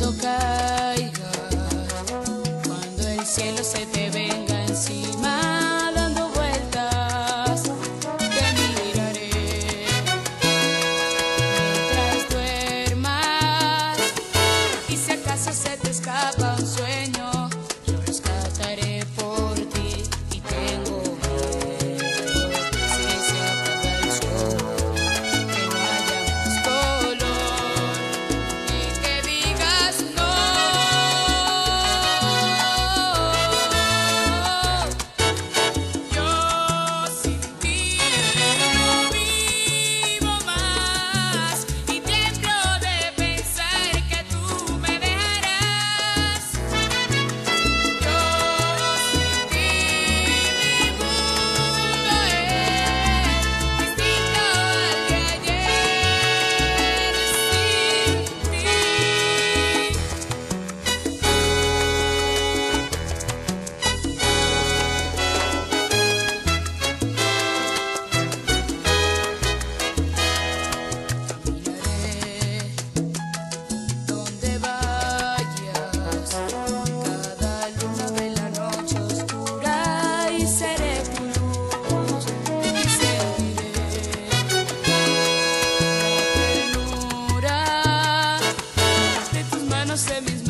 cuando caiga, cuando el cielo se te venga encima dando vueltas, te miraré mientras duermas, y si acaso se te escapa un sueño, yo rescataré por ti y tengo miedo. Si se apaga el sol, que no haya más color y que digas no. Yo sin ti no vivo más y tiemblo de pensar que tú me dejarás. Yo sin ti mi mundo es distinto al de ayer. Sin ti. Caminaré donde vayas, cada luna de la noche oscura, y seré tu luz y sentiré la ternura de tus manos en mis manos.